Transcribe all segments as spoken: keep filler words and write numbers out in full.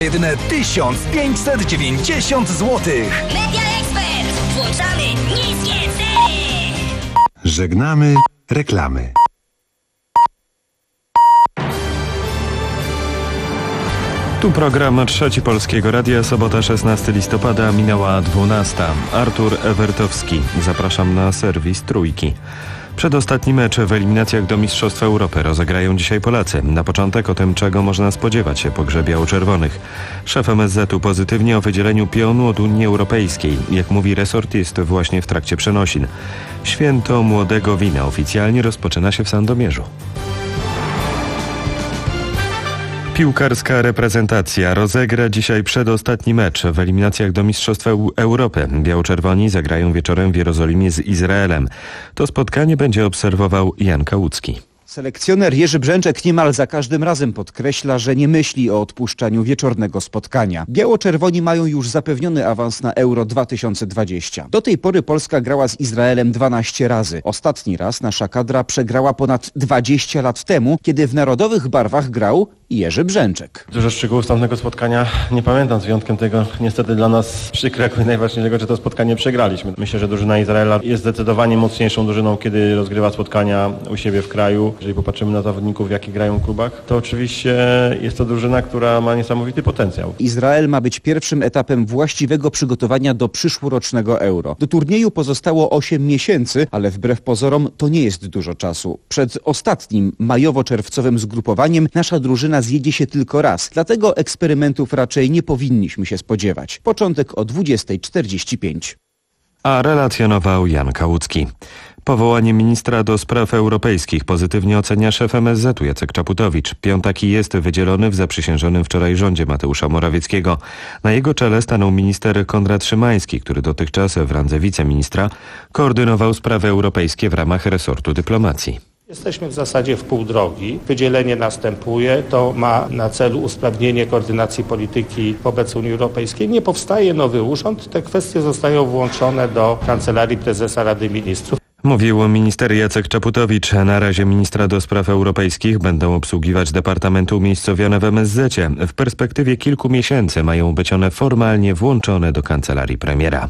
Jedyne tysiąc pięćset dziewięćdziesiąt złotych. Media Expert! Włączamy niskie ceny! Żegnamy reklamy. Tu program Trzeci Polskiego Radia, sobota szesnastego listopada, minęła dwunasta. Artur Ewertowski. Zapraszam na serwis Trójki. Przedostatni mecz w eliminacjach do Mistrzostw Europy rozegrają dzisiaj Polacy. Na początek o tym, czego można spodziewać się po grze biało-czerwonych. Szef M S Z-u pozytywnie o wydzieleniu pionu od Unii Europejskiej. Jak mówi resort, jest właśnie w trakcie przenosin. Święto Młodego Wina oficjalnie rozpoczyna się w Sandomierzu. Piłkarska reprezentacja rozegra dzisiaj przedostatni mecz w eliminacjach do Mistrzostw Europy. Biało-czerwoni zagrają wieczorem w Jerozolimie z Izraelem. To spotkanie będzie obserwował Jan Kałucki. Selekcjoner Jerzy Brzęczek niemal za każdym razem podkreśla, że nie myśli o odpuszczaniu wieczornego spotkania. Biało-czerwoni mają już zapewniony awans na Euro dwa tysiące dwadzieścia. Do tej pory Polska grała z Izraelem dwanaście razy. Ostatni raz nasza kadra przegrała ponad dwadzieścia lat temu, kiedy w narodowych barwach grał Jerzy Brzęczek. Dużo szczegółów z tamtego spotkania nie pamiętam, z wyjątkiem tego niestety dla nas przykrego i najważniejszego, że to spotkanie przegraliśmy. Myślę, że drużyna Izraela jest zdecydowanie mocniejszą drużyną, kiedy rozgrywa spotkania u siebie w kraju. Jeżeli popatrzymy na zawodników, w jakich grają klubach, to oczywiście jest to drużyna, która ma niesamowity potencjał. Izrael ma być pierwszym etapem właściwego przygotowania do przyszłorocznego Euro. Do turnieju pozostało osiem miesięcy, ale wbrew pozorom to nie jest dużo czasu. Przed ostatnim majowo-czerwcowym zgrupowaniem nasza drużyna zjedzie się tylko raz. Dlatego eksperymentów raczej nie powinniśmy się spodziewać. Początek o dwudziesta czterdzieści pięć. A relacjonował Jan Kałucki. Powołanie ministra do spraw europejskich pozytywnie ocenia szef M S Z-u Jacek Czaputowicz. Piątaki jest wydzielony w zaprzysiężonym wczoraj rządzie Mateusza Morawieckiego. Na jego czele stanął minister Konrad Szymański, który dotychczas w randze wiceministra koordynował sprawy europejskie w ramach resortu dyplomacji. Jesteśmy w zasadzie w pół drogi. Wydzielenie następuje. To ma na celu usprawnienie koordynacji polityki wobec Unii Europejskiej. Nie powstaje nowy urząd. Te kwestie zostają włączone do Kancelarii Prezesa Rady Ministrów. Mówił minister Jacek Czaputowicz. Na razie ministra do spraw europejskich będą obsługiwać departamenty umiejscowione w M S Z-cie. W perspektywie kilku miesięcy mają być one formalnie włączone do kancelarii premiera.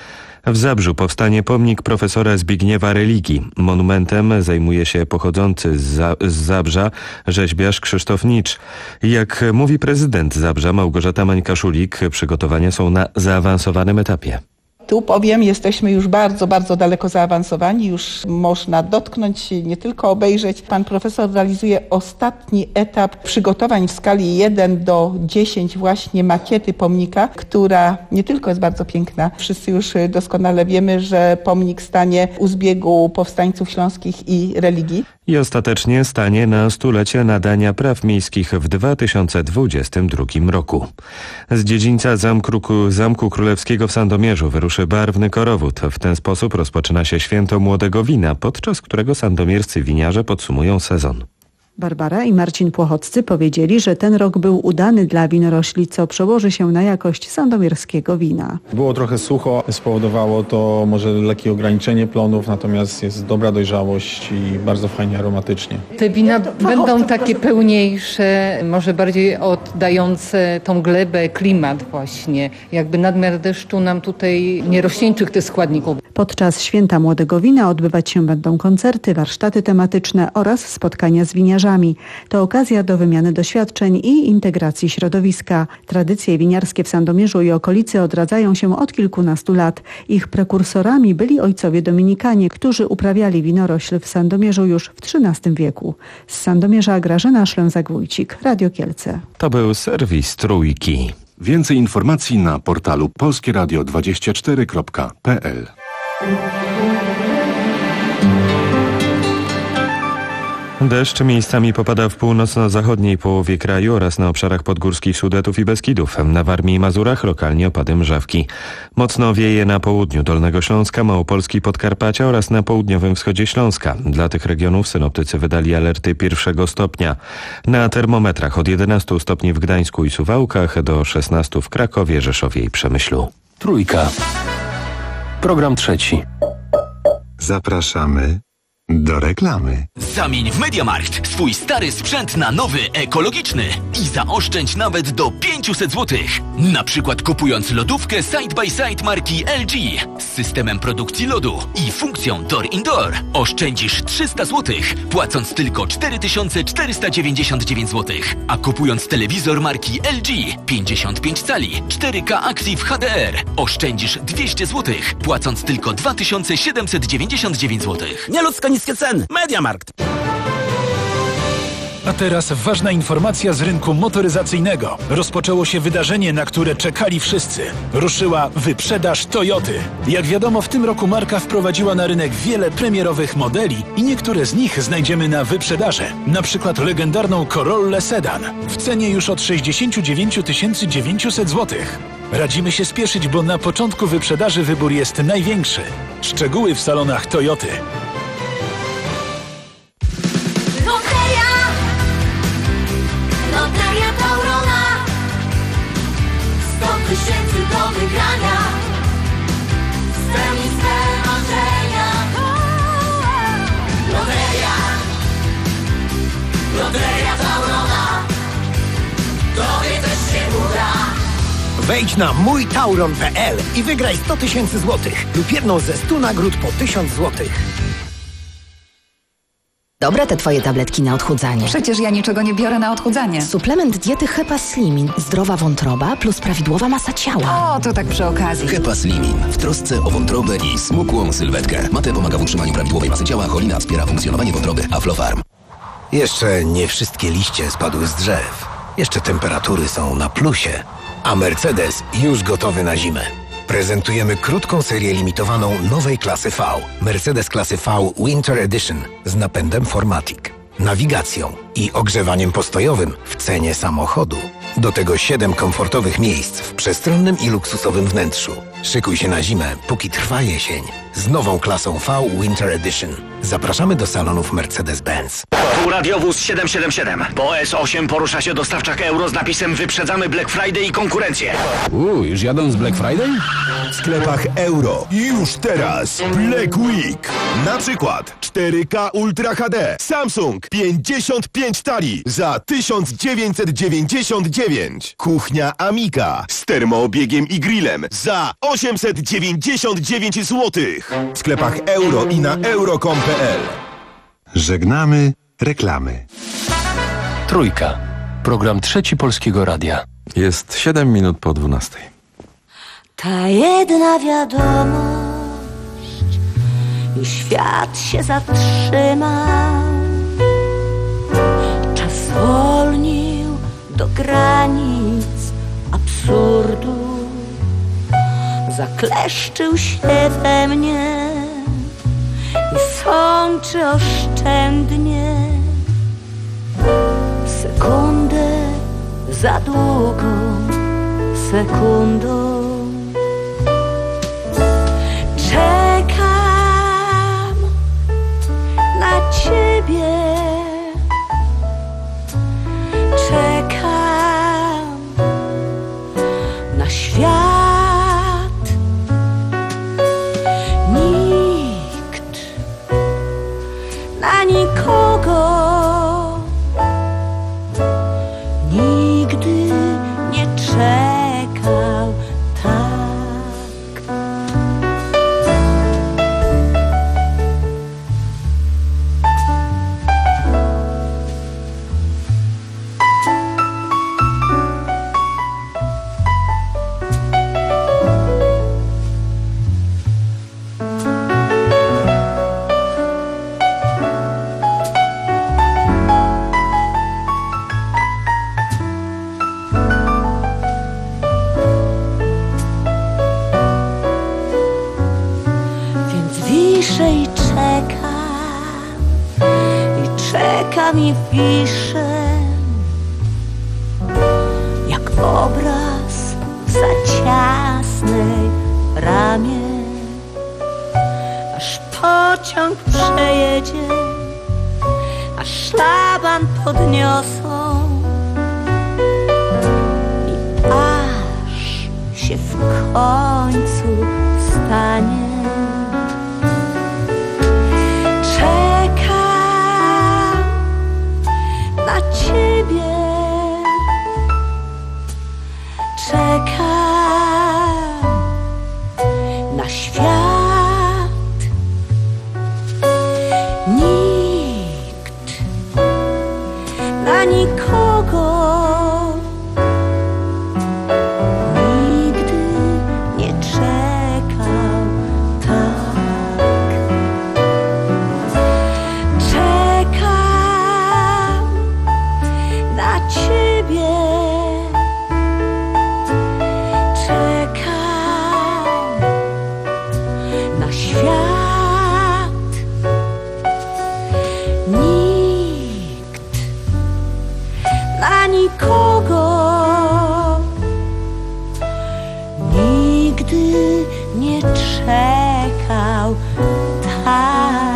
W Zabrzu powstanie pomnik profesora Zbigniewa Religi. Monumentem zajmuje się pochodzący z, Za- z Zabrza rzeźbiarz Krzysztof Nicz. Jak mówi prezydent Zabrza Małgorzata Mańka-Szulik, przygotowania są na zaawansowanym etapie. Tu powiem, jesteśmy już bardzo, bardzo daleko zaawansowani, już można dotknąć, nie tylko obejrzeć. Pan profesor realizuje ostatni etap przygotowań w skali jeden do dziesięciu właśnie makiety pomnika, która nie tylko jest bardzo piękna. Wszyscy już doskonale wiemy, że pomnik stanie u zbiegu powstańców śląskich i religii. I ostatecznie stanie na stulecie nadania praw miejskich w dwa tysiące dwudziestym drugim roku. Z dziedzińca Zamku, Zamku Królewskiego w Sandomierzu wyruszy barwny korowód. W ten sposób rozpoczyna się Święto Młodego Wina, podczas którego sandomierscy winiarze podsumują sezon. Barbara i Marcin Płochoccy powiedzieli, że ten rok był udany dla winorośli, co przełoży się na jakość sandomierskiego wina. Było trochę sucho, spowodowało to może lekkie ograniczenie plonów, natomiast jest dobra dojrzałość i bardzo fajnie aromatycznie. Te wina będą takie pełniejsze, może bardziej oddające tą glebę, klimat właśnie. Jakby nadmiar deszczu nam tutaj nie rozcieńczył tych składników. Podczas Święta Młodego Wina odbywać się będą koncerty, warsztaty tematyczne oraz spotkania z winiarzami. To okazja do wymiany doświadczeń i integracji środowiska. Tradycje winiarskie w Sandomierzu i okolicy odradzają się od kilkunastu lat. Ich prekursorami byli ojcowie dominikanie, którzy uprawiali winorośl w Sandomierzu już w trzynastym wieku. Z Sandomierza Grażyna Szlęzak-Wójcik, Radio Kielce. To był serwis Trójki. Więcej informacji na portalu polskie radio dwadzieścia cztery kropka p l. Deszcz miejscami popada w północno-zachodniej połowie kraju oraz na obszarach podgórskich Sudetów i Beskidów. Na Warmii i Mazurach lokalnie opady mrzawki. Mocno wieje na południu Dolnego Śląska, Małopolski, Podkarpacia oraz na południowym wschodzie Śląska. Dla tych regionów synoptycy wydali alerty pierwszego stopnia. Na termometrach od jedenastu stopni w Gdańsku i Suwałkach do szesnastu w Krakowie, Rzeszowie i Przemyślu. Trójka. Program trzeci. Zapraszamy Do reklamy. Zamień w MediaMarkt swój stary sprzęt na nowy, ekologiczny i zaoszczędź nawet do pięćset złotych. Na przykład kupując lodówkę Side by Side marki L G z systemem produkcji lodu i funkcją Door Indoor oszczędzisz trzysta złotych, płacąc tylko cztery tysiące czterysta dziewięćdziesiąt dziewięć złotych. A kupując telewizor marki L G pięćdziesiąt pięć cali cztery K Active H D R oszczędzisz dwieście złotych, płacąc tylko dwa tysiące siedemset dziewięćdziesiąt dziewięć złotych. Nieludzko niskie ceny. MediaMarkt. A teraz ważna informacja z rynku motoryzacyjnego. Rozpoczęło się wydarzenie, na które czekali wszyscy. Ruszyła wyprzedaż Toyoty. Jak wiadomo, w tym roku marka wprowadziła na rynek wiele premierowych modeli i niektóre z nich znajdziemy na wyprzedaży. Na przykład legendarną Corollę Sedan w cenie już od sześćdziesiąt dziewięć tysięcy dziewięćset złotych. Radzimy się spieszyć, bo na początku wyprzedaży wybór jest największy. Szczegóły w salonach Toyoty. Loteria Taurona, sto tysięcy do wygrania, spełnij swe marzenia. Loteria, Loteria Taurona, tobie też się uda. Wejdź na mój tauron kropka p l i wygraj sto tysięcy złotych lub jedną ze stu nagród po tysiąc złotych. Dobre te twoje tabletki na odchudzanie. Przecież ja niczego nie biorę na odchudzanie. Suplement diety Hepa Slimin. Zdrowa wątroba plus prawidłowa masa ciała. O, to tak przy okazji. Hepa Slimin. W trosce o wątrobę i smukłą sylwetkę. Mate pomaga w utrzymaniu prawidłowej masy ciała, cholina wspiera funkcjonowanie wątroby. Aflofarm. Jeszcze nie wszystkie liście spadły z drzew. Jeszcze temperatury są na plusie. A Mercedes już gotowy na zimę. Prezentujemy krótką serię limitowaną nowej klasy V. Mercedes klasy V Winter Edition z napędem cztery matic, nawigacją i ogrzewaniem postojowym w cenie samochodu. Do tego siedem komfortowych miejsc w przestronnym i luksusowym wnętrzu. Szykuj się na zimę, póki trwa jesień. Z nową klasą V Winter Edition. Zapraszamy do salonów Mercedes-Benz. Półradiowóz siedem siedem siedem. Po S osiem porusza się dostawczak euro z napisem Wyprzedzamy Black Friday i konkurencję. Uuu, już jadą z Black Friday? W sklepach euro. Już teraz Black Week. Na przykład cztery K Ultra H D Samsung pięćdziesiąt pięć tali za tysiąc dziewięćset dziewięćdziesiąt dziewięć. Kuchnia Amiga z termoobiegiem i grillem za osiemset dziewięćdziesiąt dziewięć złotych. W sklepach euro i na euro kropka com kropka p l. Żegnamy reklamy. Trójka. Program Trzeci Polskiego Radia. Jest siedem minut po dwunastej. Ta jedna wiadomość i świat się zatrzymał. Czas zwolnił do granic absurdu. Zakleszczył się we mnie i sączy oszczędnie. Sekundę za długą sekundą. Czekam na ciebie. Czekam na świat. Nikt na nikogo nigdy nie czekał tak. I czekam, i czekam i piszę, jak obraz w za ciasnej ramie, aż pociąg przejedzie, aż szlaban podniosą i aż się w końcu stanie. Czekam czekam na świat. Nikt na nikogo nigdy nie czekał tak. Czekam na ciebie. Czekam na świat. Nikt na nikogo nigdy nie czekał tak.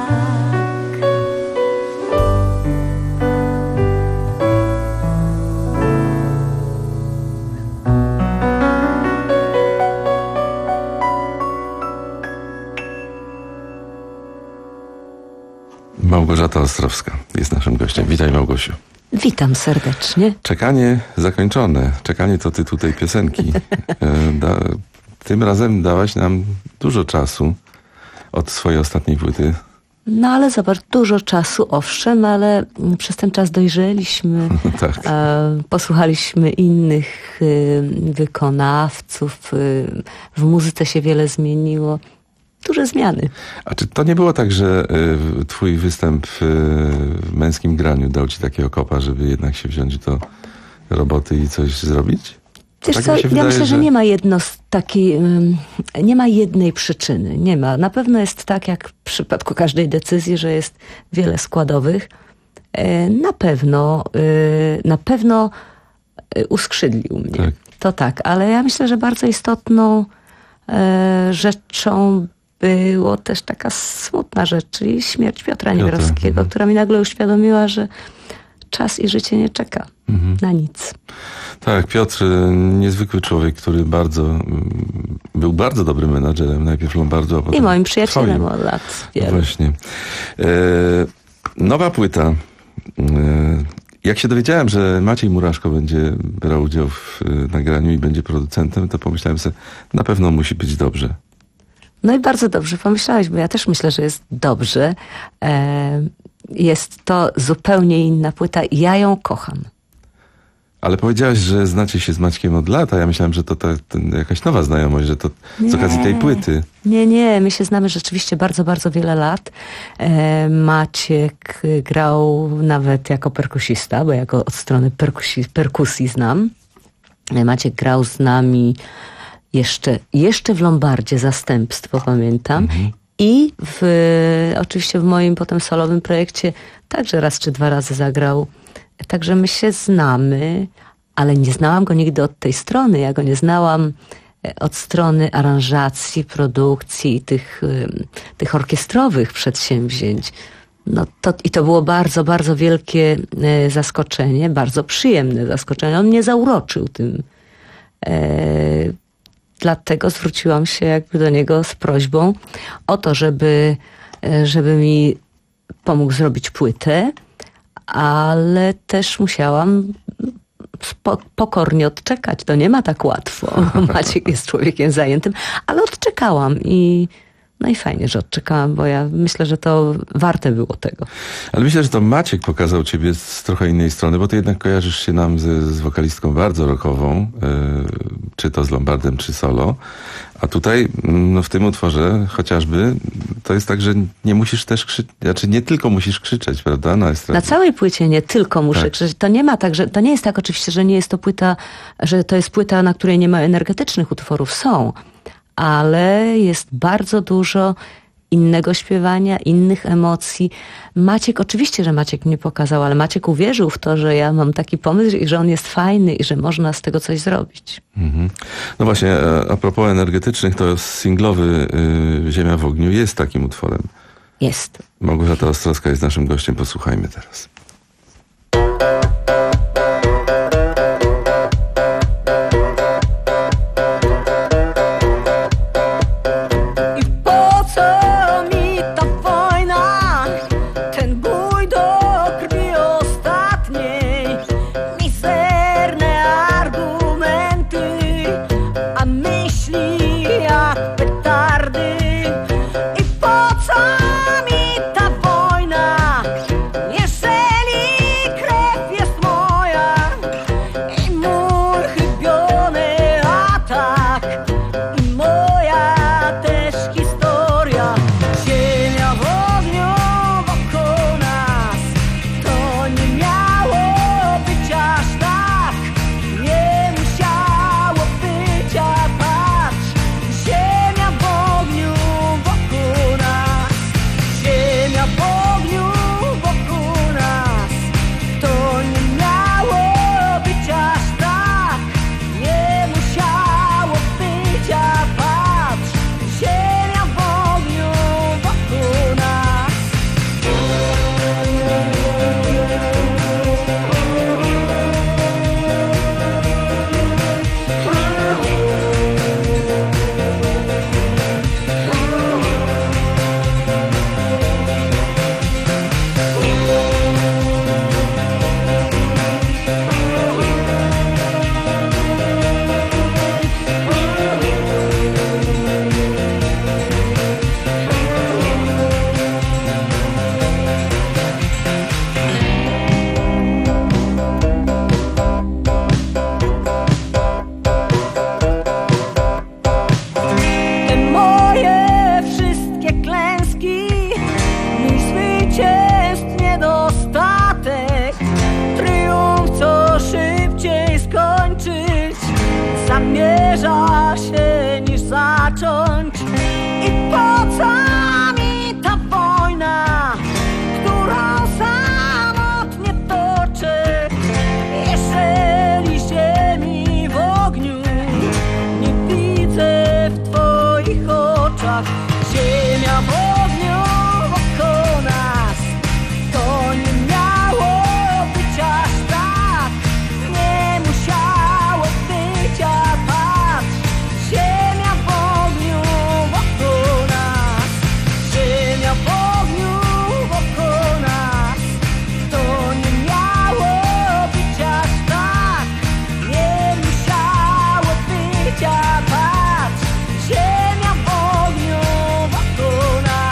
Małgorzata Ostrowska jest naszym gościem. Witaj, Małgosiu. Witam serdecznie. Czekanie zakończone. Czekanie to tytuł tej piosenki. E, da, tym razem dałaś nam dużo czasu od swojej ostatniej płyty. No ale zobacz, dużo czasu, owszem, ale przez ten czas dojrzeliśmy, Tak. e, posłuchaliśmy innych y, wykonawców, y, w muzyce się wiele zmieniło. Duże zmiany. A czy to nie było tak, że y, twój występ y, w męskim graniu dał ci takiego kopa, żeby jednak się wziąć do roboty i coś zrobić? Wiesz Tak co, mi się ja wydaje, myślę, że... że nie ma jedno z takiej, ym, nie ma jednej przyczyny, nie ma. Na pewno jest tak, jak w przypadku każdej decyzji, że jest wiele składowych. E, na pewno, y, na pewno y, uskrzydlił mnie. Tak. To tak, ale ja myślę, że bardzo istotną e, rzeczą było też taka smutna rzecz, czyli śmierć Piotra Niewiarowskiego, mhm. która mi nagle uświadomiła, że czas i życie nie czeka Mhm. na nic. Tak, Piotr, niezwykły człowiek, który bardzo, był bardzo dobrym menadżerem, najpierw Lombardu, a potem I moim przyjacielem twoim. od lat wielu. No właśnie. E, nowa płyta. E, jak się dowiedziałem, że Maciej Muraszko będzie brał udział w e, nagraniu i będzie producentem, to pomyślałem sobie, na pewno musi być dobrze. No i bardzo dobrze pomyślałeś, bo ja też myślę, że jest dobrze. E, jest to zupełnie inna płyta i ja ją kocham. Ale powiedziałaś, że znacie się z Maćkiem od lat, a ja myślałem, że to ta, ten, jakaś nowa znajomość, że to z okazji tej płyty. Nie, nie, my się znamy rzeczywiście bardzo, bardzo wiele lat. E, Maciek grał nawet jako perkusista, bo ja go od strony perkusi, perkusji znam. E, Maciek grał z nami jeszcze, jeszcze w Lombardzie Zastępstwo, pamiętam. Mhm. I w, oczywiście w moim potem solowym projekcie także raz czy dwa razy zagrał. Także my się znamy, ale nie znałam go nigdy od tej strony. Ja go nie znałam od strony aranżacji, produkcji i tych, tych orkiestrowych przedsięwzięć. No to, i to było bardzo, bardzo wielkie zaskoczenie, bardzo przyjemne zaskoczenie. On mnie zauroczył tym. E, dlatego zwróciłam się jakby do niego z prośbą o to, żeby, żeby mi pomógł zrobić płytę, ale też musiałam spo, pokornie odczekać. To nie ma tak łatwo. Maciek jest człowiekiem zajętym, ale odczekałam i no i fajnie, że odczekałam, bo ja myślę, że to warte było tego. Ale myślę, że to Maciek pokazał ciebie z trochę innej strony, bo ty jednak kojarzysz się nam z, z wokalistką bardzo rockową, yy, czy to z Lombardem, czy solo. A tutaj, no w tym utworze chociażby, to jest tak, że nie musisz też krzyczeć, znaczy nie tylko musisz krzyczeć, prawda? Na, na całej płycie nie tylko muszę tak. krzyczeć. To nie ma tak, że to nie jest tak oczywiście, że nie jest to płyta, że to jest płyta, na której nie ma energetycznych utworów. Są, ale jest bardzo dużo innego śpiewania, innych emocji. Maciek, oczywiście, że Maciek mnie pokazał, ale Maciek uwierzył w to, że ja mam taki pomysł i że on jest fajny i że można z tego coś zrobić. Mhm. No właśnie, a propos energetycznych, to singlowy y, Ziemia w ogniu jest takim utworem. Jest. Małgorzata Ostrowska jest naszym gościem, posłuchajmy teraz. Mizerne argumenty zamierza się niż zacząć. I po co mi ta wojna, którą samotnie toczę, jeżeli ziemi w ogniu nie widzę w twoich oczach. Ziemia w ogniu wokół nas, to nie miało być aż tak, nie musiało być, a patrz, ziemia w ogniu wokół nas, ziemia w ogniu wokół nas, to nie miało być aż tak, nie musiało być, a patrz, ziemia w ogniu wokół nas.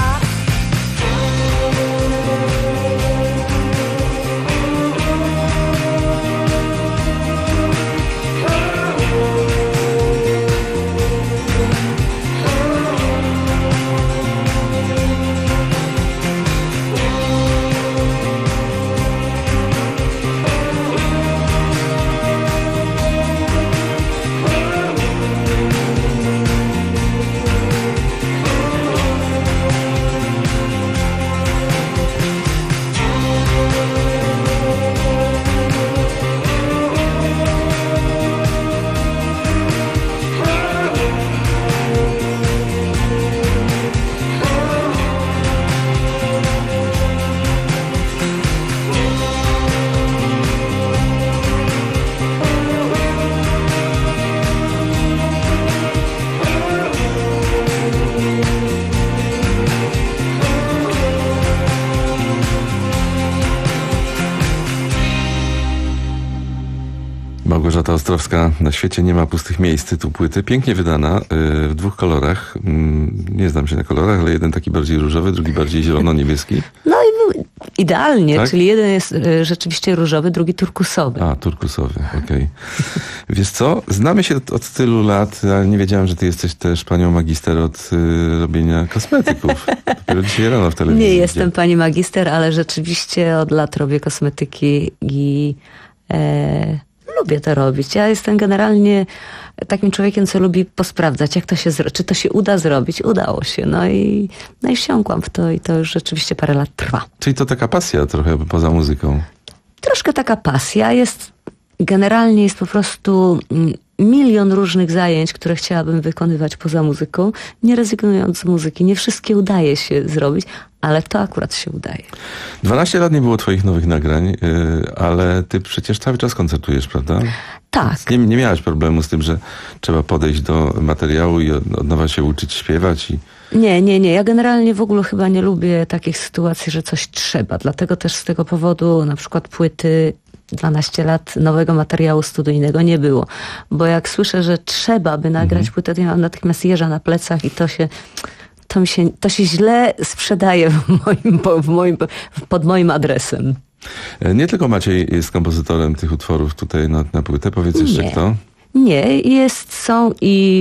Małgorzata Ostrowska, Na świecie nie ma pustych miejsc, tytuł płyty, pięknie wydana, yy, w dwóch kolorach. Yy, nie znam się na kolorach, ale jeden taki bardziej różowy, drugi bardziej zielono-niebieski. No i był idealnie, Tak? czyli jeden jest y, rzeczywiście różowy, drugi turkusowy. A, turkusowy, okej. Okay. Wiesz co, znamy się od, od tylu lat, ale nie wiedziałem, że ty jesteś też panią magister od y, robienia kosmetyków. Dopiero dzisiaj rano w telewizji. Nie jestem pani magister, ale rzeczywiście od lat robię kosmetyki i e, lubię to robić. Ja jestem generalnie takim człowiekiem, co lubi posprawdzać, jak to się zro- czy to się uda zrobić. Udało się. No i, no i wsiąkłam w to i to już rzeczywiście parę lat trwa. Czyli to taka pasja trochę poza muzyką. Troszkę taka pasja jest, generalnie jest po prostu milion różnych zajęć, które chciałabym wykonywać poza muzyką, nie rezygnując z muzyki. Nie wszystkie udaje się zrobić, ale to akurat się udaje. dwanaście lat nie było twoich nowych nagrań, yy, ale ty przecież cały czas koncertujesz, prawda? Tak. Nie, nie miałaś problemu z tym, że trzeba podejść do materiału i od, od nowa się uczyć śpiewać i... Nie, nie, nie. Ja generalnie w ogóle chyba nie lubię takich sytuacji, że coś trzeba. Dlatego też z tego powodu na przykład płyty dwanaście lat nowego materiału studyjnego nie było. Bo jak słyszę, że trzeba by nagrać mhm. płytę, to ja mam natychmiast jeża na plecach i to się... To, mi się, to się źle sprzedaje w moim, w moim, pod moim adresem. Nie tylko Maciej jest kompozytorem tych utworów tutaj na, na płytę. Powiedz jeszcze Nie. kto? Nie, jest, są i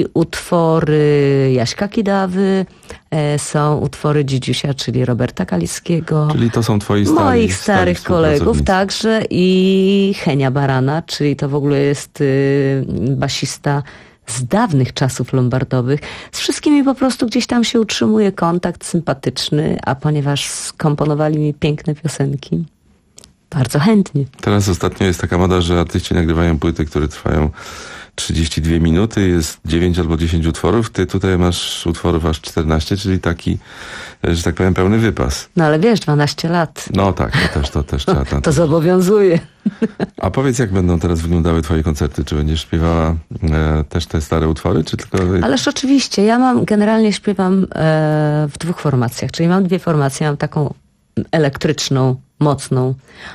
utwory Jaśka Kidawy, e, są utwory Dzidziusia, czyli Roberta Kalickiego. Czyli to są twoi stali, moich starych kolegów także i Henia Barana, czyli to w ogóle jest y, basista z dawnych czasów lombardowych. Z wszystkimi po prostu gdzieś tam się utrzymuje kontakt sympatyczny, a ponieważ skomponowali mi piękne piosenki, bardzo chętnie. Teraz ostatnio jest taka moda, że artyści nagrywają płyty, które trwają trzydzieści dwie minuty, jest dziewięć albo dziesięć utworów. Ty tutaj masz utworów aż czternaście, czyli taki, że tak powiem, pełny wypas. No ale wiesz, dwanaście lat. No tak, to też, to też trzeba. To, to zobowiązuje. A powiedz, jak będą teraz wyglądały twoje koncerty? Czy będziesz śpiewała e, też te stare utwory, czy tylko... Ależ oczywiście, ja mam, generalnie śpiewam e, w dwóch formacjach, czyli mam dwie formacje, mam taką elektryczną, mocną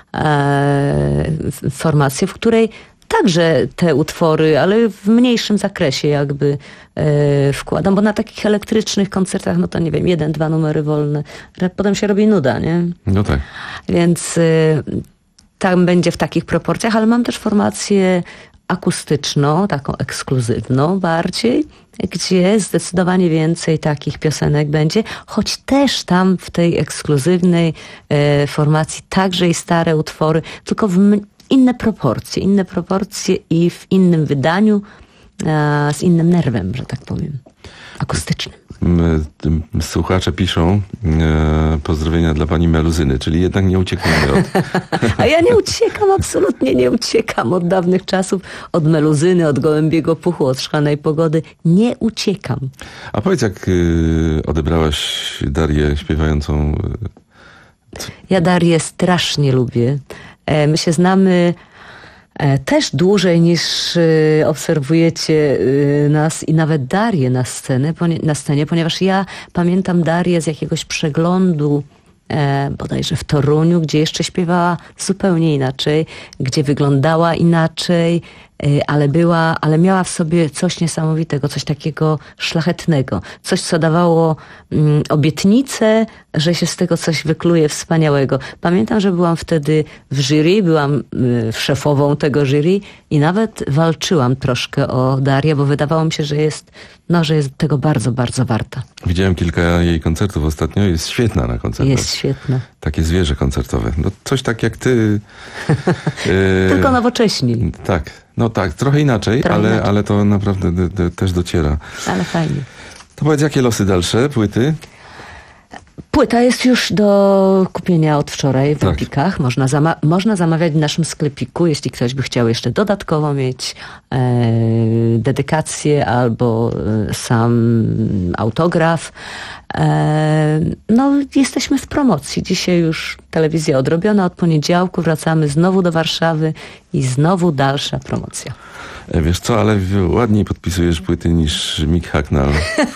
e, formację, w której także te utwory, ale w mniejszym zakresie jakby e, wkładam, bo na takich elektrycznych koncertach, no to nie wiem, jeden, dwa numery wolne, potem się robi nuda, nie? No tak. Więc e, tam będzie w takich proporcjach, ale mam też formację akustyczną, taką ekskluzywną bardziej, gdzie zdecydowanie więcej takich piosenek będzie, choć też tam w tej ekskluzywnej e, formacji także i stare utwory, tylko w inne proporcje, inne proporcje i w innym wydaniu, e, z innym nerwem, że tak powiem, akustycznym. Słuchacze piszą e, pozdrowienia dla pani Meluzyny, czyli jednak nie uciekamy od... A ja nie uciekam, absolutnie nie uciekam od dawnych czasów, od Meluzyny, od Gołębiego Puchu, od Szklanej Pogody. Nie uciekam. A powiedz, jak y, odebrałaś Darię śpiewającą... Y, ja Darię strasznie lubię. E, my się znamy... Też dłużej niż obserwujecie nas i nawet Darię na, scenę, na scenie, ponieważ ja pamiętam Darię z jakiegoś przeglądu bodajże w Toruniu, gdzie jeszcze śpiewała zupełnie inaczej, gdzie wyglądała inaczej, ale była, ale miała w sobie coś niesamowitego, coś takiego szlachetnego, coś, co dawało mm, obietnicę, że się z tego coś wykluje wspaniałego. Pamiętam, że byłam wtedy w jury, byłam y, szefową tego jury i nawet walczyłam troszkę o Darię, bo wydawało mi się, że jest, no, że jest tego bardzo, bardzo warta. Widziałem kilka jej koncertów ostatnio, jest świetna na koncertach. Jest świetna. Takie zwierzę koncertowe. No, coś tak jak ty. y, Tylko nowocześniej. Tak. No tak, trochę inaczej, trochę ale, inaczej. ale to naprawdę d- d- też dociera. Ale fajnie. To powiedz, jakie losy dalsze, płyty? Płyta jest już do kupienia od wczoraj w tak. Empikach. Można, zama- można zamawiać w naszym sklepiku, jeśli ktoś by chciał jeszcze dodatkowo mieć e, dedykację albo e, sam autograf. E, no, jesteśmy w promocji. Dzisiaj już telewizja odrobiona. Od poniedziałku wracamy znowu do Warszawy i znowu dalsza promocja. Wiesz co, ale ładniej podpisujesz płyty niż Mick Hucknall.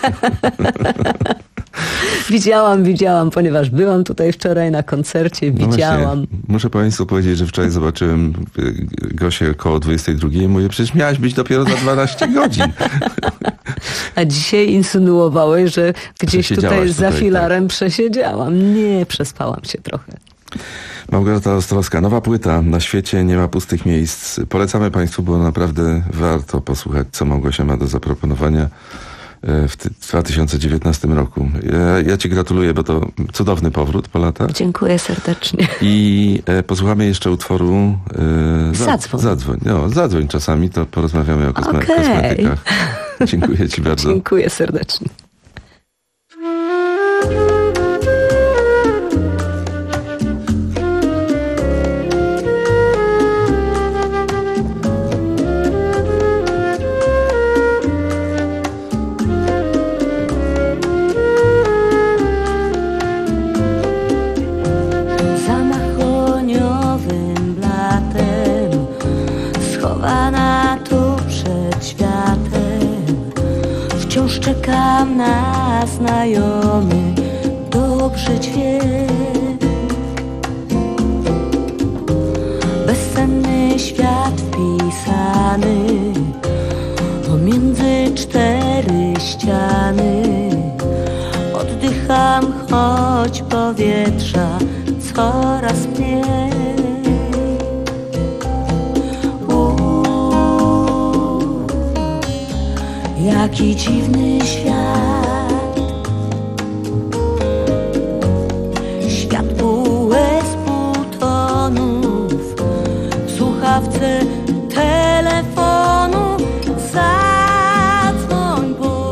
Widziałam, widziałam, ponieważ byłam tutaj wczoraj na koncercie, widziałam. No muszę Państwu powiedzieć, że wczoraj zobaczyłem Gosię koło dwudziestej drugiej i mówię, przecież miałaś być dopiero za dwanaście godzin. A dzisiaj insynuowałeś, że gdzieś tutaj za tutaj, filarem tak. przesiedziałam. Nie, przespałam się trochę. Małgorzata Ostrowska, nowa płyta Na świecie nie ma pustych miejsc. Polecamy Państwu, bo naprawdę warto posłuchać, co Małgosia ma do zaproponowania w dwa tysiące dziewiętnastym roku. Ja, ja Ci gratuluję, bo to cudowny powrót po latach. Dziękuję serdecznie. I e, posłuchamy jeszcze utworu e, za, Zadzwoń. Zadzwoń. No, zadzwoń czasami, to porozmawiamy o kosme- okay. kosmetykach. Dziękuję Ci bardzo. Dziękuję serdecznie. Czekam na znajomy, dobrze dźwięk. Bezsenny świat wpisany pomiędzy cztery ściany. Oddycham, choć powietrza coraz mniej. Jaki dziwny świat, świat pół łez, pół tonów, w słuchawce telefonu zadzwoń, bo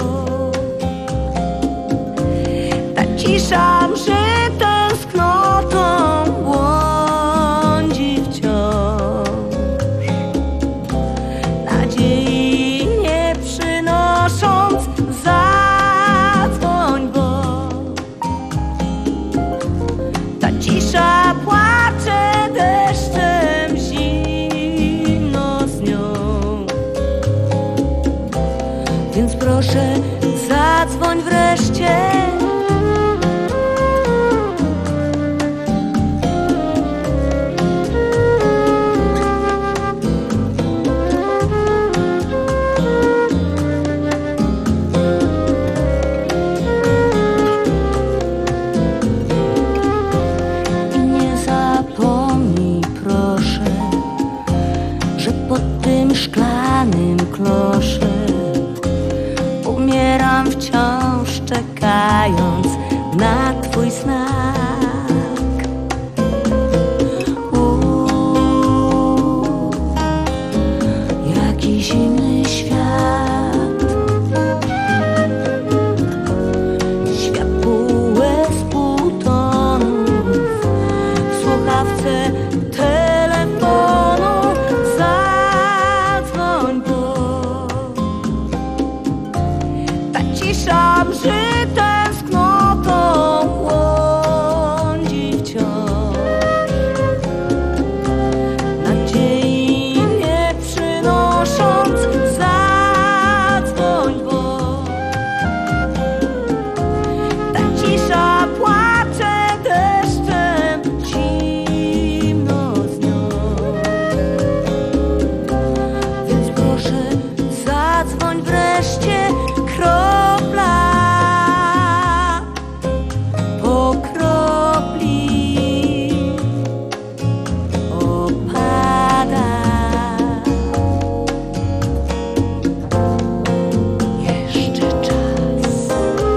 ta cisza mszy tęsknotą błądzi wciąż. Nadziei nie przynosząc, zadzwoń, bo ta cisza płacze deszczem, zimno z nią. Więc proszę, zadzwoń wreszcie. Szklanym kloszem umieram wciąż, czekając cisza mszy tęsknotą błądzi wciąż. Nadziei nie przynosząc, zadzwoń, bo ta cisza płacze deszczem, zimno z nią. Więc proszę, zadzwoń wreszcie, kropla po kropli opada. Jeszcze czas.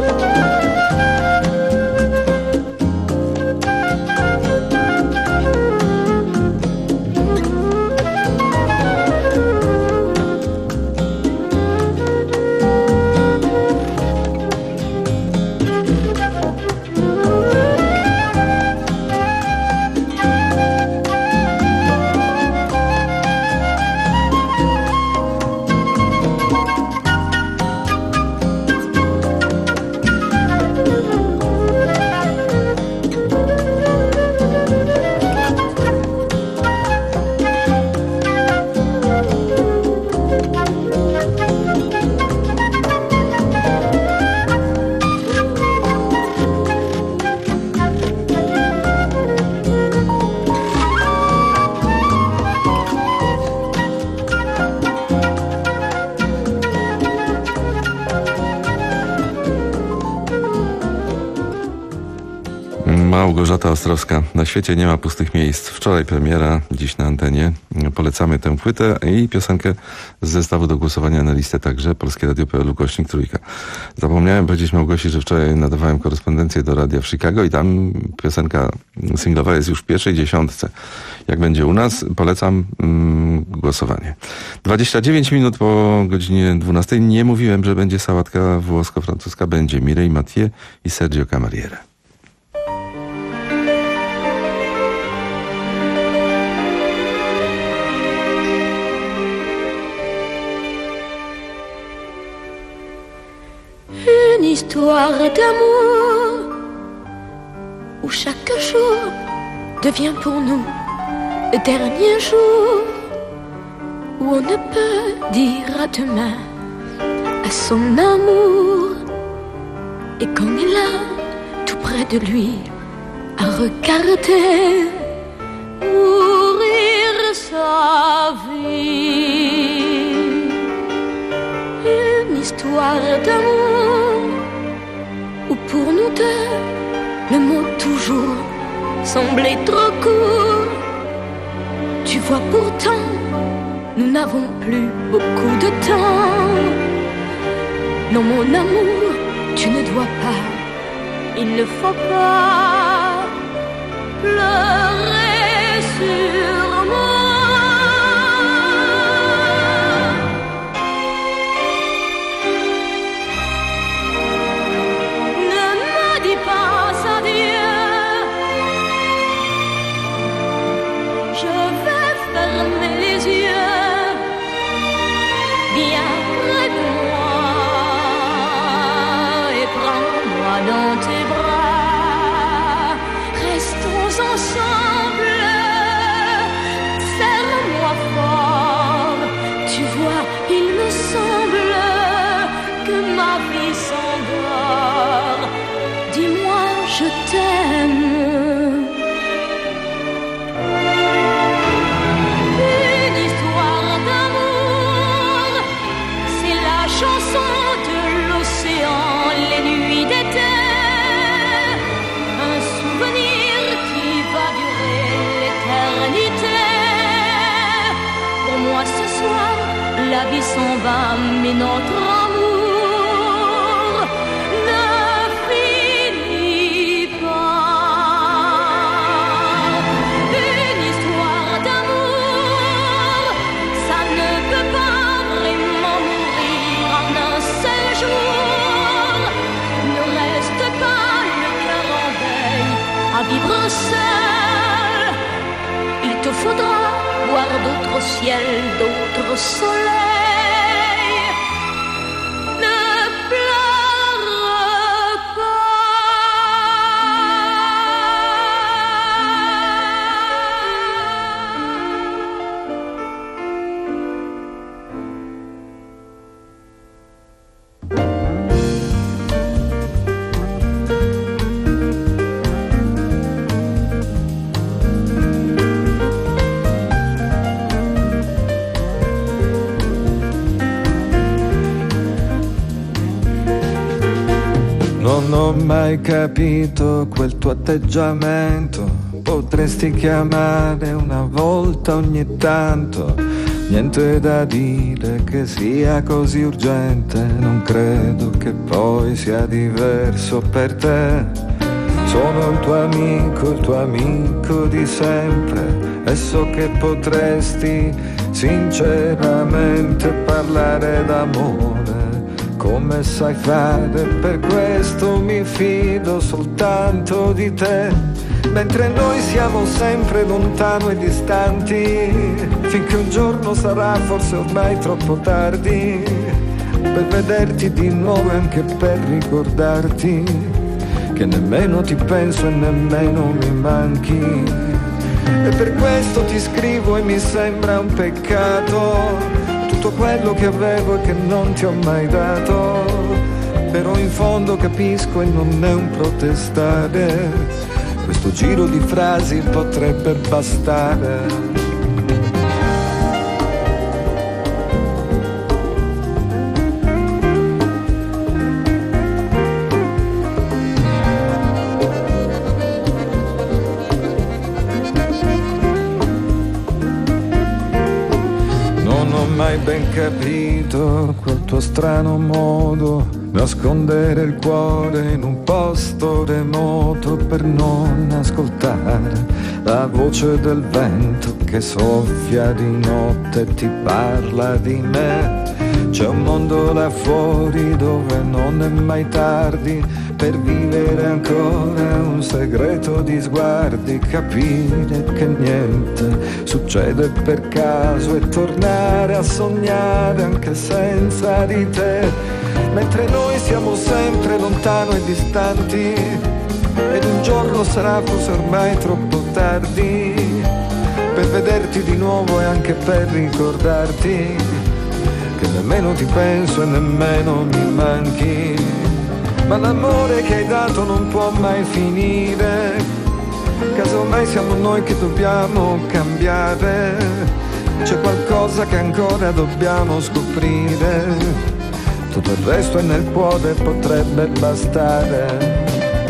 Małgorzata Ostrowska. Na świecie nie ma pustych miejsc. Wczoraj premiera, dziś na antenie. Polecamy tę płytę i piosenkę z zestawu do głosowania na listę także Polskie Radio kropka p l ukośnik trójka. Zapomniałem powiedzieć Małgosi, że wczoraj nadawałem korespondencję do radia w Chicago i tam piosenka singlowa jest już w pierwszej dziesiątce. Jak będzie u nas, polecam mm, głosowanie. dwadzieścia dziewięć minut po godzinie dwunastej. Nie mówiłem, że będzie sałatka włosko-francuska. Będzie Mireille Mathieu i Sergio Camariere. Une histoire d'amour où chaque jour devient pour nous le dernier jour, où on ne peut dire à demain à son amour, et qu'on est là tout près de lui à regarder mourir sa vie. Une histoire d'amour où pour nous deux le mot toujours semblait trop court. Tu vois pourtant nous n'avons plus beaucoup de temps. Non mon amour, tu ne dois pas, il ne faut pas pleurer sur moi. Dans tes bras, restons ensemble, serre-moi fort. Tu vois, il me semble que ma vie s'endort. Dis-moi, je t'aime. Une histoire d'amour, c'est la chanson de l'océan, les nuits d'été. Ce soir, la vie s'en va, mais notre amour ne finit pas. Une histoire d'amour, ça ne peut pas vraiment mourir en un seul jour. Ne reste pas le cœur en veille à vivre seul. Il te faudra voir d'autres ciels, d'autres soleils. Ne pleure Non ho mai capito quel tuo atteggiamento, potresti chiamare una volta ogni tanto. Niente da dire che sia così urgente, non credo che poi sia diverso per te. Sono il tuo amico, il tuo amico di sempre, e so che potresti sinceramente parlare d'amore, come sai fare, per questo mi fido soltanto di te. Mentre noi siamo sempre lontano e distanti, finché un giorno sarà forse ormai troppo tardi, per vederti di nuovo e anche per ricordarti che nemmeno ti penso e nemmeno mi manchi. E per questo ti scrivo e mi sembra un peccato tutto quello che avevo e che non ti ho mai dato, però in fondo capisco e non è un protestare, questo giro di frasi potrebbe bastare. Non ho mai ben capito quel tuo strano modo, nascondere il cuore in un posto remoto per non ascoltare la voce del vento che soffia di notte e ti parla di me. C'è un mondo là fuori dove non è mai tardi per vivere ancora un segreto di sguardi, capire che niente succede per caso e tornare a sognare anche senza di te. Mentre noi siamo sempre lontano e distanti, ed un giorno sarà forse ormai troppo tardi per vederti di nuovo e anche per ricordarti che nemmeno ti penso e nemmeno mi manchi. Ma l'amore che hai dato non può mai finire, casomai siamo noi che dobbiamo cambiare, c'è qualcosa che ancora dobbiamo scoprire, tutto il resto è nel cuore, potrebbe bastare.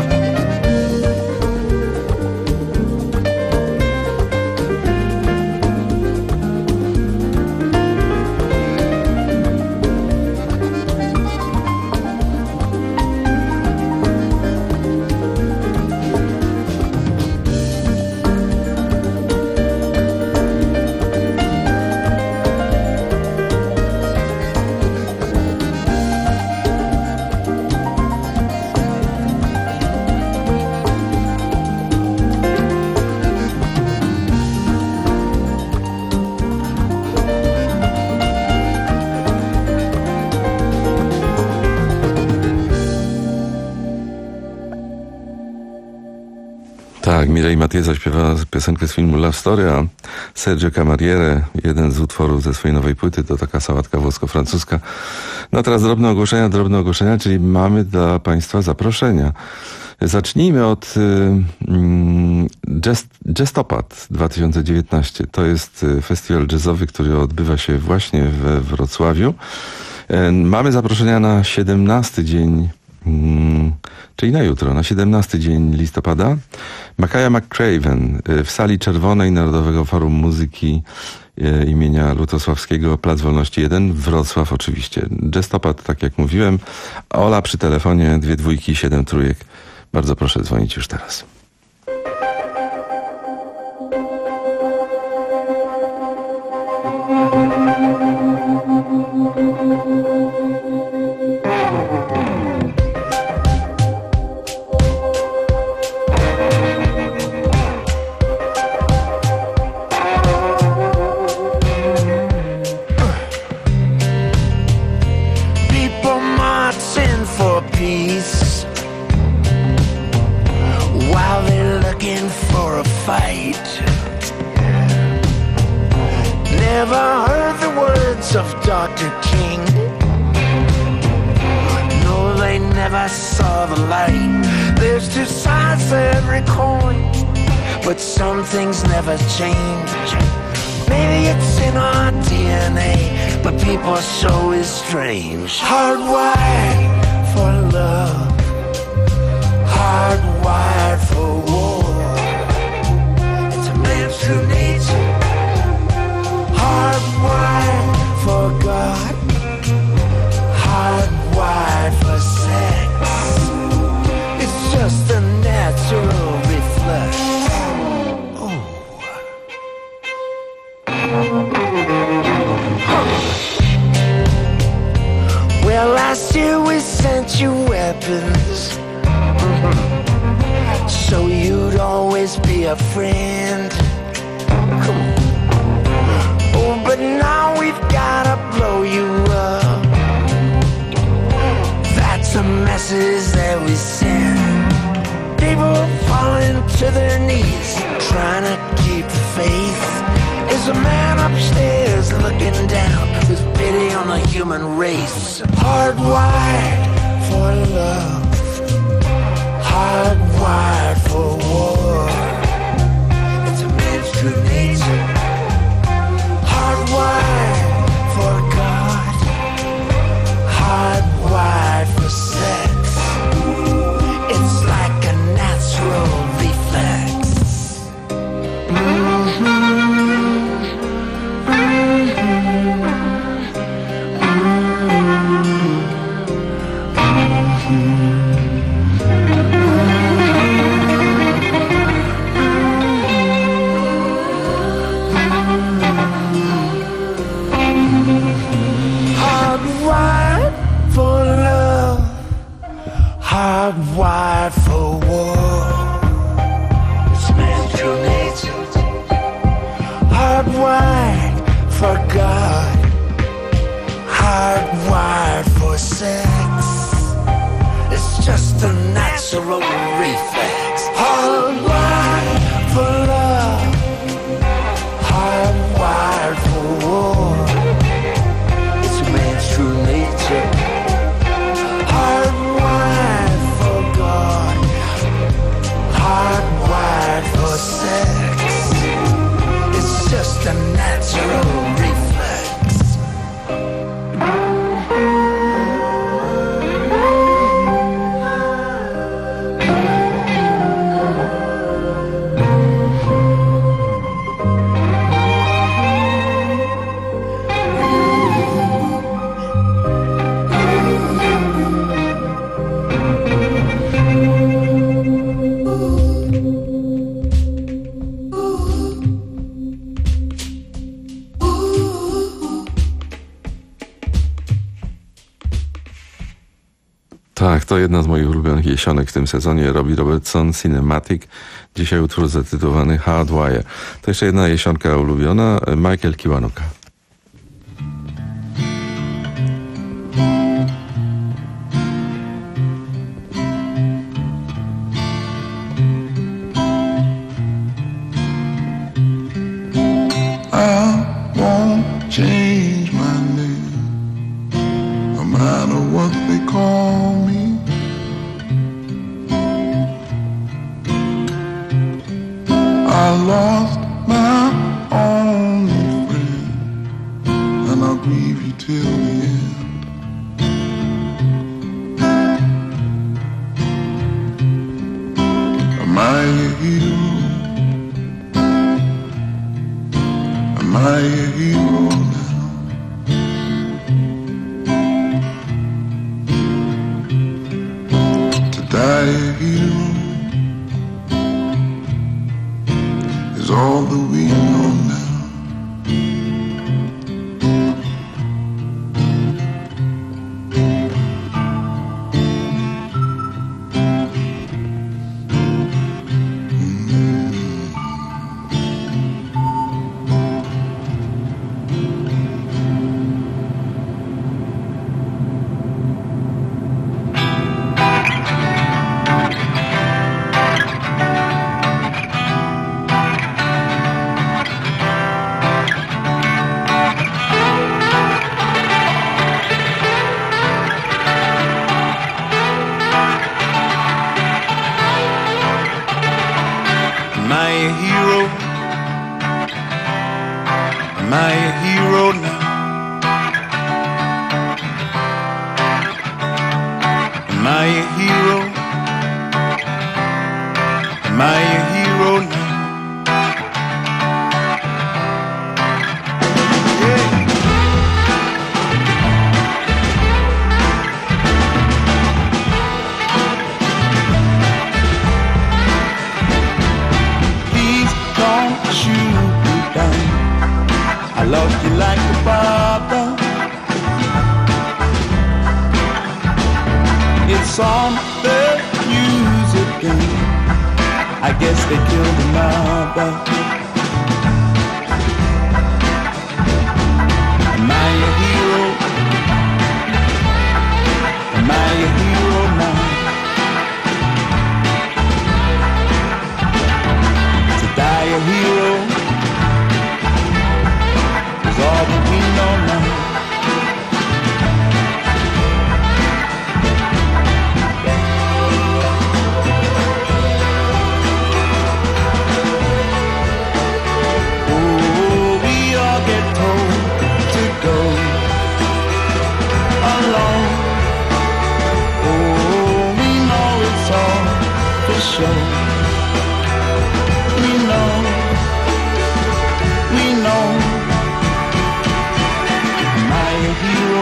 Tak, Mireille Mathieu zaśpiewała piosenkę z filmu Love Story, a Sergio Camariere, jeden z utworów ze swojej nowej płyty, to taka sałatka włosko-francuska. No teraz drobne ogłoszenia, drobne ogłoszenia, czyli mamy dla Państwa zaproszenia. Zacznijmy od Jazz, Jazztopad dwa tysiące dziewiętnaście. To jest festiwal jazzowy, który odbywa się właśnie we Wrocławiu. Mamy zaproszenia na siedemnasty dzień, czyli na jutro, na siedemnasty dzień listopada. Makaya McCraven w sali czerwonej Narodowego Forum Muzyki imienia Lutosławskiego, Plac Wolności jeden, Wrocław oczywiście. Jazztopad, tak jak mówiłem. Ola przy telefonie, dwie dwójki, siedem trójek. Bardzo proszę dzwonić już teraz. Change. Maybe it's in our D N A, but people's show is strange. Hardwired for love, hardwired for war. It's a man's true nature, hardwired for God, hardwired for sex. It's just a natural reflex. Oh. Well, last year we sent you weapons, so you'd always be a friend. Come on. Oh, but now we've gotta blow you up. That's a message that we send. People falling to their knees, trying to keep the faith. There's a man upstairs looking down with pity on the human race. Hardwired for love, hardwired for war. It's a man's true nature, hardwired for God, hardwired for sex. It's like a natural reflex. Mm-hmm. Hardwired for love, hardwired for war. It's man's true nature, hardwired for God, hardwired for sex. It's just a natural reflex. Hardwired for love, hardwired for war. It's a man's true nature, hardwired for God, hardwired for sex. It's just a natural reflex. Tak, to jedna z moich ulubionych jesionek w tym sezonie. Robbie Robertson, Cinematic. Dzisiaj utwór zatytułowany Hardwire. To jeszcze jedna jesionka ulubiona, Michael Kiwanuka. I won't change my name, no matter what they call me. I lost my only friend, and I'll grieve you till the end. Am I a hero? Am I a hero now? To die a hero is all that we know now. Am I a hero? Am I a hero now? Am I a hero? Am I a hero now? I loved you like a father. It's on the news again. I guess they killed the mother. Am I a hero? Am I a hero now? To die a hero is all that we know now. Oh, we all get told to go alone. Oh, we know it's all for show. We know, we know. Am I a hero?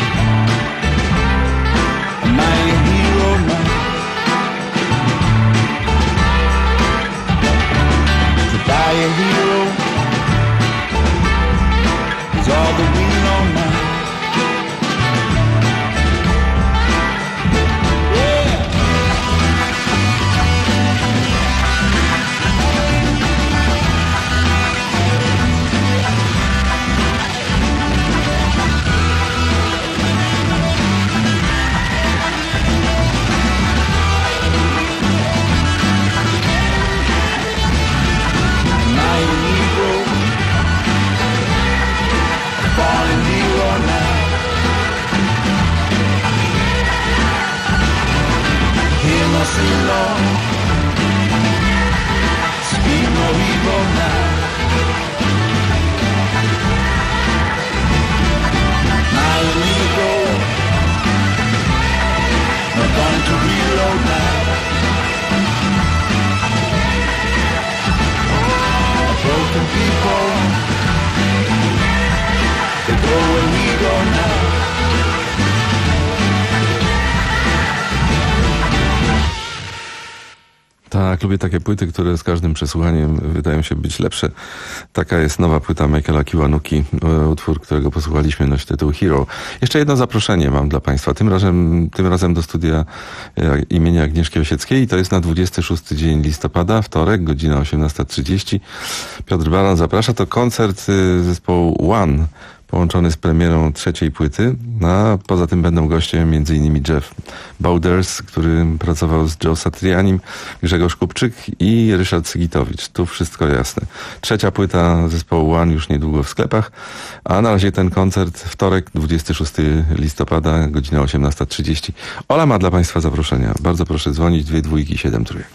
Am I a hero now? To die a hero is all that we know now. Speak no evil now. My ego, not going to reload now. Broken people, they go where we go now. Tak, lubię takie płyty, które z każdym przesłuchaniem wydają się być lepsze. Taka jest nowa płyta Michaela Kiwanuki, utwór, którego posłuchaliśmy, nosi tytuł Hero. Jeszcze jedno zaproszenie mam dla Państwa, tym razem, tym razem do studia imienia Agnieszki Osieckiej. To jest na dwudziesty szósty dzień listopada, wtorek, godzina osiemnasta trzydzieści. Piotr Baran zaprasza. To koncert zespołu One, połączony z premierą trzeciej płyty. A poza tym będą gościem między innymi Jeff Bowders, który pracował z Joe Satrianim, Grzegorz Kupczyk i Ryszard Sygitowicz. Tu wszystko jasne. Trzecia płyta zespołu One już niedługo w sklepach, a na razie ten koncert wtorek, dwudziestego szóstego listopada, godzina osiemnasta trzydzieści. Ola ma dla Państwa zaproszenia. Bardzo proszę dzwonić, dwie dwójki, siedem trójek.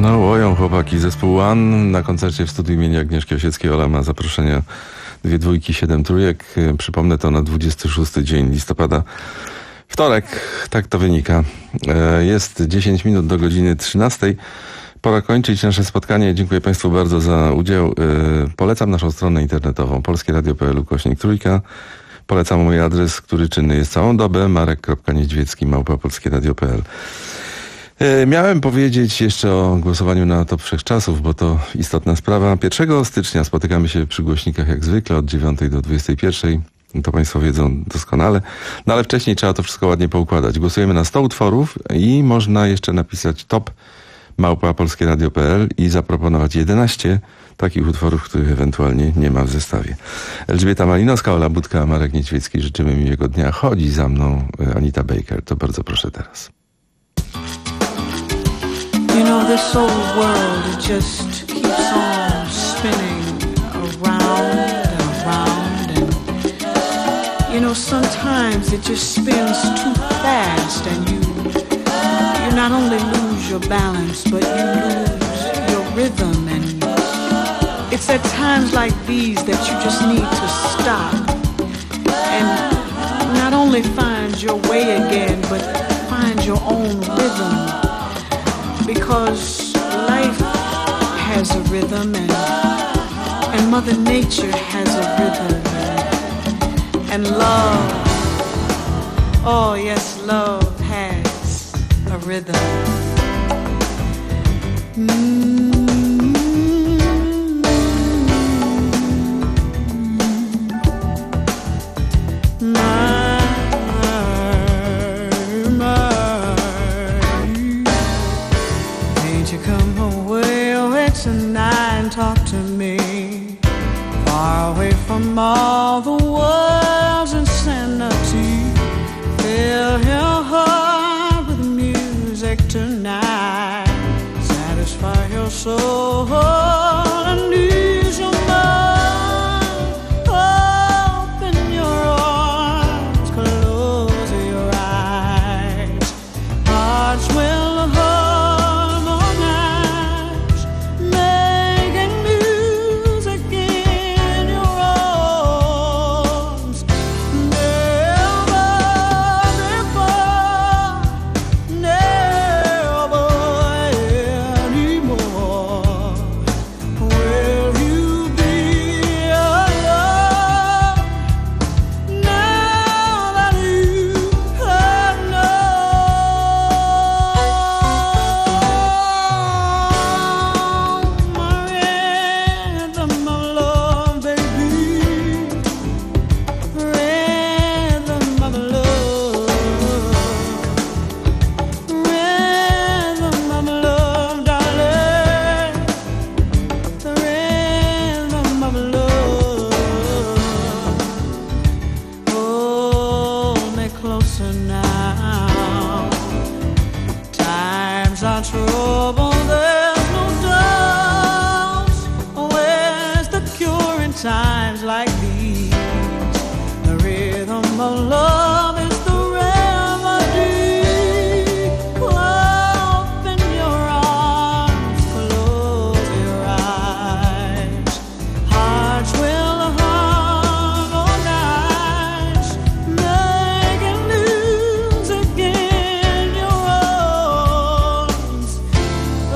No łoją chłopaki. Zespół One na koncercie w studiu imienia Agnieszki Osieckiej. Ola ma zaproszenia dwie dwójki, siedem trójek. Przypomnę to na dwudziesty szósty dzień listopada. Wtorek, tak to wynika. Jest dziesięć minut do godziny trzynastej. Pora kończyć nasze spotkanie. Dziękuję Państwu bardzo za udział. Polecam naszą stronę internetową polskie radio kropka p l ukośnik trójka. Polecam mój adres, który czynny jest całą dobę, marek kropka niedźwiecki małpa polskie radio kropka p l. Miałem powiedzieć jeszcze o głosowaniu na Top Wszechczasów, bo to istotna sprawa. pierwszego stycznia spotykamy się przy głośnikach jak zwykle od dziewiątej do dwudziestej pierwszej. To Państwo wiedzą doskonale. No ale wcześniej trzeba to wszystko ładnie poukładać. Głosujemy na sto utworów i można jeszcze napisać top małpa polskie radio kropka p l i zaproponować jedenaście takich utworów, których ewentualnie nie ma w zestawie. Elżbieta Malinowska, Ola Budka, Marek Niedźwiecki. Życzymy miłego dnia. Chodzi za mną Anita Baker. To bardzo proszę teraz. You know, this old world, it just keeps on spinning around and around. And, you know, sometimes it just spins too fast and you, you not only lose your balance, but you lose your rhythm. And it's at times like these that you just need to stop and not only find your way again, but find your own rhythm. Because life has a rhythm and, and Mother Nature has a rhythm. And love, oh yes, love has a rhythm. Mm-hmm. Tonight and talk to me, far away from all the world's insanity. Fill your heart with music tonight, satisfy your soul and ease your mind. Open your arms, close your eyes. Hearts will times like these, the rhythm of love is the remedy. Open your arms, close your eyes. Hearts will harmonize, making music in your arms.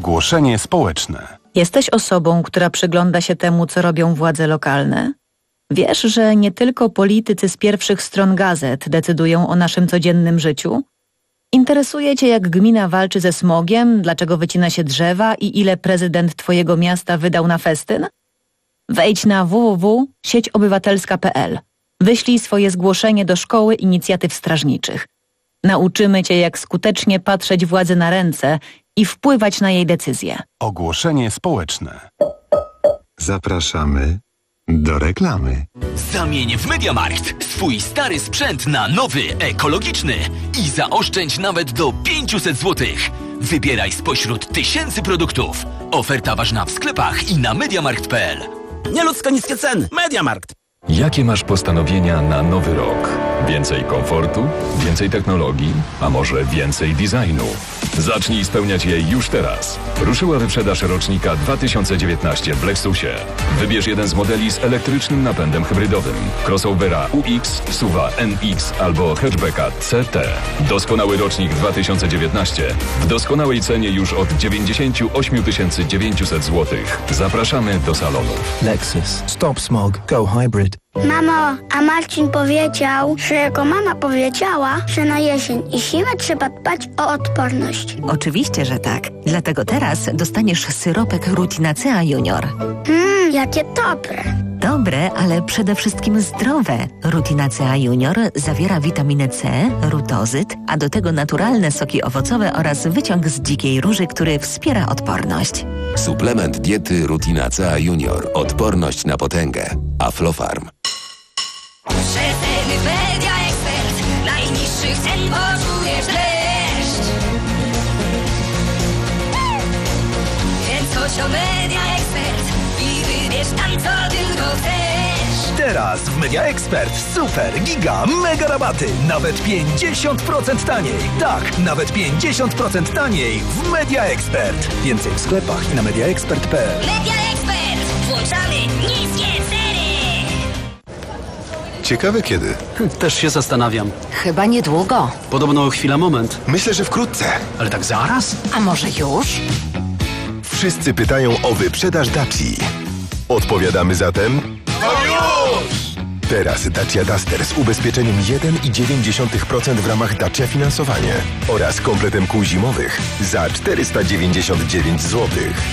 Ogłoszenie społeczne. Jesteś osobą, która przygląda się temu, co robią władze lokalne? Wiesz, że nie tylko politycy z pierwszych stron gazet decydują o naszym codziennym życiu? Interesuje cię, jak gmina walczy ze smogiem, dlaczego wycina się drzewa i ile prezydent twojego miasta wydał na festyn? Wejdź na w w w kropka sieć obywatelska kropka p l. Wyślij swoje zgłoszenie do Szkoły Inicjatyw Strażniczych. Nauczymy cię, jak skutecznie patrzeć władzy na ręce i wpływać na jej decyzje. Ogłoszenie społeczne. Zapraszamy do reklamy. Zamień w MediaMarkt swój stary sprzęt na nowy, ekologiczny i zaoszczędź nawet do pięćset złotych. Wybieraj spośród tysięcy produktów. Oferta ważna w sklepach i na mediamarkt kropka p l. Nieludzko niskie ceny. MediaMarkt. Jakie masz postanowienia na nowy rok? Więcej komfortu? Więcej technologii? A może więcej designu? Zacznij spełniać je już teraz. Ruszyła wyprzedaż rocznika dwa tysiące dziewiętnaście w Lexusie. Wybierz jeden z modeli z elektrycznym napędem hybrydowym. Crossovera U X, SUVa N X albo hatchbacka C T. Doskonały rocznik dwa tysiące dziewiętnaście w doskonałej cenie już od dziewięćdziesiąt osiem tysięcy dziewięćset złotych. Zapraszamy do salonu. Lexus. Stop smog. Go hybrid. Mamo, a Marcin powiedział, że jego mama powiedziała, że na jesień i zimę trzeba dbać o odporność. Oczywiście, że tak. Dlatego teraz dostaniesz syropek Rutinacea Junior. Mmm, jakie dobre. Dobre, ale przede wszystkim zdrowe. Rutinacea Junior zawiera witaminę C, rutozyt, a do tego naturalne soki owocowe oraz wyciąg z dzikiej róży, który wspiera odporność. Suplement diety Rutinacea Junior. Odporność na potęgę. Aflofarm. Rzetelny Media Expert. Najniższych cen poczujesz dreszcz. Więc chodź o Media Expert i wybierz tam, co tylko chcesz. Teraz w Media Expert super, giga, mega rabaty. Nawet pięćdziesiąt procent taniej. Tak, nawet pięćdziesiąt procent taniej w Media Expert. Więcej w sklepach i na mediaexpert kropka p l. Media Expert. Włączamy niskie ceny. Ciekawe kiedy. Też się zastanawiam. Chyba niedługo. Podobno chwila moment. Myślę, że wkrótce. Ale tak zaraz? A może już? Wszyscy pytają o wyprzedaż Daci. Odpowiadamy zatem... No już! Teraz Dacia Duster z ubezpieczeniem jeden i dziewięć dziesiątych procent w ramach Dacia Finansowanie oraz kompletem kół zimowych za czterysta dziewięćdziesiąt dziewięć złotych.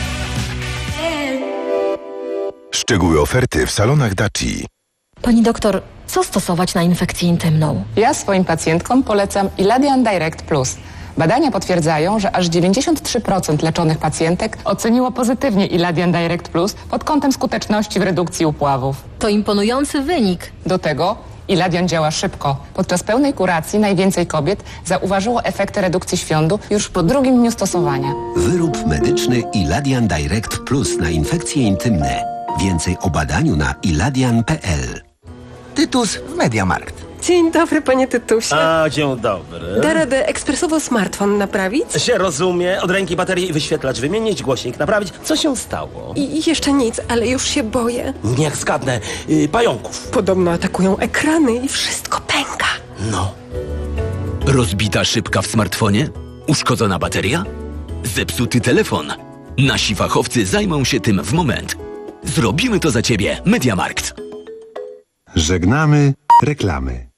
Szczegóły oferty w salonach Daci. Pani doktor, co stosować na infekcję intymną? Ja swoim pacjentkom polecam Iladian Direct Plus. Badania potwierdzają, że aż dziewięćdziesiąt trzy procent leczonych pacjentek oceniło pozytywnie Iladian Direct Plus pod kątem skuteczności w redukcji upławów. To imponujący wynik. Do tego Iladian działa szybko. Podczas pełnej kuracji najwięcej kobiet zauważyło efekty redukcji świądu już po drugim dniu stosowania. Wyrób medyczny Iladian Direct Plus na infekcje intymne. Więcej o badaniu na iladian kropka p l. Tytus w MediaMarkt. Dzień dobry, panie Tytusie. A, dzień dobry. Da radę ekspresowo smartfon naprawić? Się rozumie. Od ręki baterii wyświetlacz wymienić, głośnik naprawić. Co się stało? I jeszcze nic, ale już się boję. Niech zgadnę. Yy, pająków. Podobno atakują ekrany i wszystko pęka. No. Rozbita szybka w smartfonie? Uszkodzona bateria? Zepsuty telefon? Nasi fachowcy zajmą się tym w moment. Zrobimy to za ciebie, MediaMarkt. Żegnamy reklamy.